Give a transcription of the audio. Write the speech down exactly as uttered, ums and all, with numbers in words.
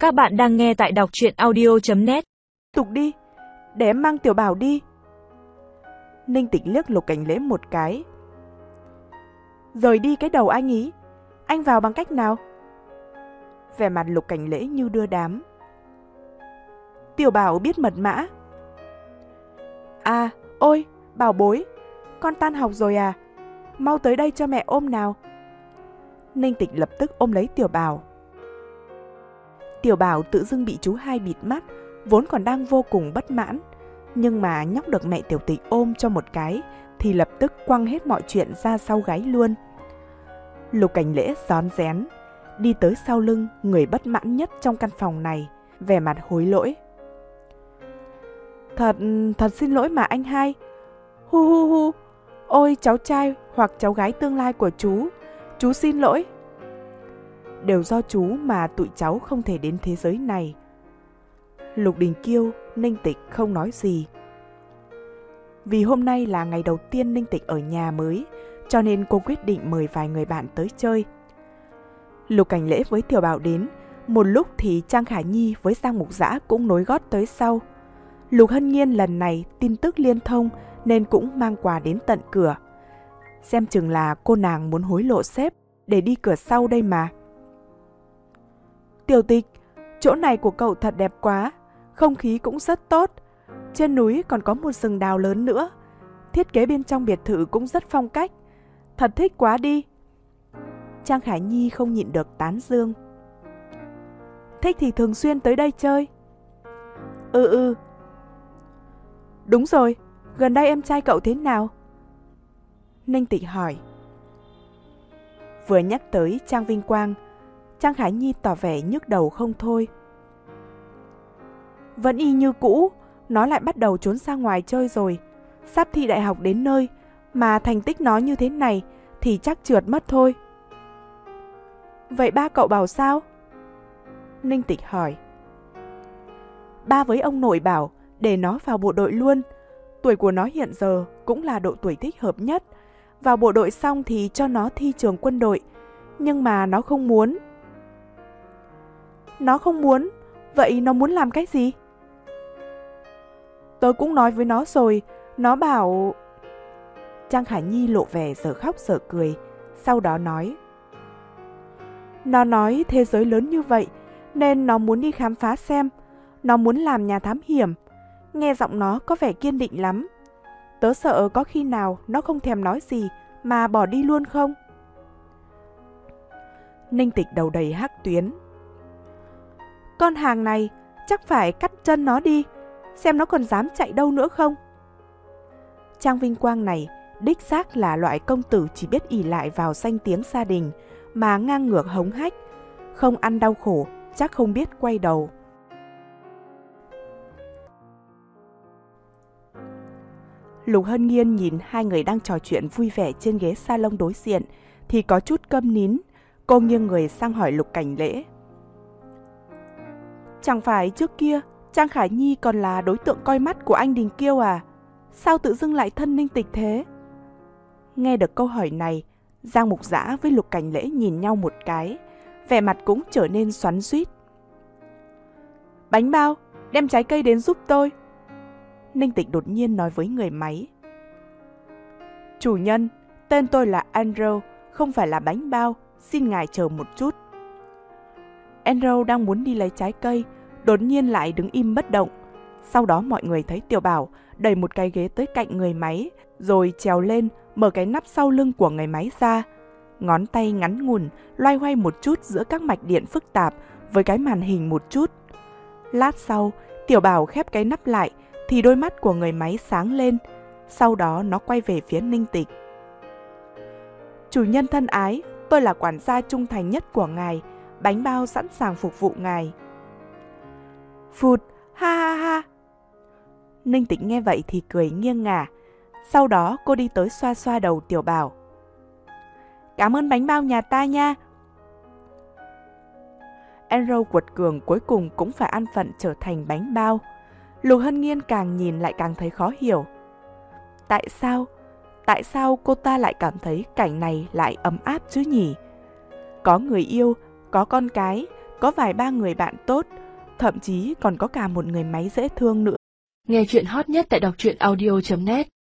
Các bạn đang nghe tại đọc truyện audio chấm net. Tục đi, để em mang Tiểu Bảo đi. Ninh Tịch liếc Lục Cảnh Lễ một cái. Rời đi cái đầu anh ý, anh vào bằng cách nào? Vẻ mặt Lục Cảnh Lễ như đưa đám. Tiểu Bảo biết mật mã. À, ôi, Bảo bối, con tan học rồi à? Mau tới đây cho mẹ ôm nào. Ninh Tịch lập tức ôm lấy Tiểu Bảo. Tiểu Bảo tự dưng bị chú hai bịt mắt, vốn còn đang vô cùng bất mãn. Nhưng mà nhóc được mẹ Tiểu Tịch ôm cho một cái, thì lập tức quăng hết mọi chuyện ra sau gáy luôn. Lục Cảnh Lễ rón rén, đi tới sau lưng người bất mãn nhất trong căn phòng này, vẻ mặt hối lỗi. Thật, thật xin lỗi mà anh hai. Hu hu hu, ôi cháu trai hoặc cháu gái tương lai của chú, chú xin lỗi. Đều do chú mà tụi cháu không thể đến thế giới này. Lục Đình Kiêu, Ninh Tịch không nói gì. Vì hôm nay là ngày đầu tiên Ninh Tịch ở nhà mới, cho nên cô quyết định mời vài người bạn tới chơi. Lục Cảnh Lễ với Tiểu Bảo đến, một lúc thì Trang Khả Nhi với Giang Mục Dã cũng nối gót tới sau. Lục Hân Nhiên lần này tin tức liên thông nên cũng mang quà đến tận cửa. Xem chừng là cô nàng muốn hối lộ sếp để đi cửa sau đây mà. Tiểu Tịch, chỗ này của cậu thật đẹp quá, không khí cũng rất tốt. Trên núi còn có một rừng đào lớn nữa. Thiết kế bên trong biệt thự cũng rất phong cách. Thật thích quá đi. Trang Khả Nhi không nhịn được tán dương. Thích thì thường xuyên tới đây chơi. Ừ ừ. Đúng rồi, gần đây em trai cậu thế nào? Ninh Tịch hỏi. Vừa nhắc tới Trang Vinh Quang, Trang Khả Nhi tỏ vẻ nhức đầu không thôi. Vẫn y như cũ, nó lại bắt đầu trốn ra ngoài chơi rồi. Sắp thi đại học đến nơi, mà thành tích nó như thế này thì chắc trượt mất thôi. Vậy ba cậu bảo sao? Ninh Tịch hỏi. Ba với ông nội bảo để nó vào bộ đội luôn. Tuổi của nó hiện giờ cũng là độ tuổi thích hợp nhất. Vào bộ đội xong thì cho nó thi trường quân đội. Nhưng mà nó không muốn. Nó không muốn? Vậy nó muốn làm cái gì? Tôi cũng nói với nó rồi. Nó bảo... Trang Khả Nhi lộ vẻ dở khóc dở cười. Sau đó nói. Nó nói thế giới lớn như vậy nên nó muốn đi khám phá xem. Nó muốn làm nhà thám hiểm. Nghe giọng nó có vẻ kiên định lắm. Tớ sợ có khi nào nó không thèm nói gì mà bỏ đi luôn không? Ninh Tịch đầu đầy hắc tuyến. Con hàng này chắc phải cắt chân nó đi, xem nó còn dám chạy đâu nữa không. Trang Vinh Quang này đích xác là loại công tử chỉ biết ỷ lại vào danh tiếng gia đình mà ngang ngược hống hách, không ăn đau khổ, chắc không biết quay đầu. Lục Hân Nhiên nhìn hai người đang trò chuyện vui vẻ trên ghế salon đối diện thì có chút câm nín. Cô nghiêng người sang hỏi Lục Cảnh Lễ. Chẳng phải trước kia Trang Khả Nhi còn là đối tượng coi mắt của anh Đình Kiêu à? Sao tự dưng lại thân Ninh Tịch thế? Nghe được câu hỏi này, Giang Mục Dã với Lục Cảnh Lễ nhìn nhau một cái, vẻ mặt cũng trở nên xoắn xuýt. Bánh bao, đem trái cây đến giúp tôi. Ninh Tịch đột nhiên nói với người máy. Chủ nhân, tên tôi là Andrew, không phải là bánh bao, xin ngài chờ một chút. Andrew đang muốn đi lấy trái cây, đột nhiên lại đứng im bất động. Sau đó mọi người thấy Tiểu Bảo đẩy một cái ghế tới cạnh người máy, rồi trèo lên, mở cái nắp sau lưng của người máy ra. Ngón tay ngắn ngủn, loay hoay một chút giữa các mạch điện phức tạp với cái màn hình một chút. Lát sau, Tiểu Bảo khép cái nắp lại, thì đôi mắt của người máy sáng lên. Sau đó nó quay về phía Ninh Tịch. Chủ nhân thân ái, tôi là quản gia trung thành nhất của ngài, bánh bao sẵn sàng phục vụ ngài. Phụt, ha ha ha. Ninh Tịch nghe vậy thì cười nghiêng ngả. Sau đó cô đi tới xoa xoa đầu Tiểu Bảo. Cảm ơn bánh bao nhà ta nha. Andrew quật cường cuối cùng cũng phải ăn phận trở thành bánh bao. Lục Hân Nhiên càng nhìn lại càng thấy khó hiểu. Tại sao? Tại sao cô ta lại cảm thấy cảnh này lại ấm áp chứ nhỉ? Có người yêu, có con cái, có vài ba người bạn tốt, thậm chí còn có cả một người máy dễ thương nữa. Nghe chuyện hot nhất tại đọc truyện audio chấm net.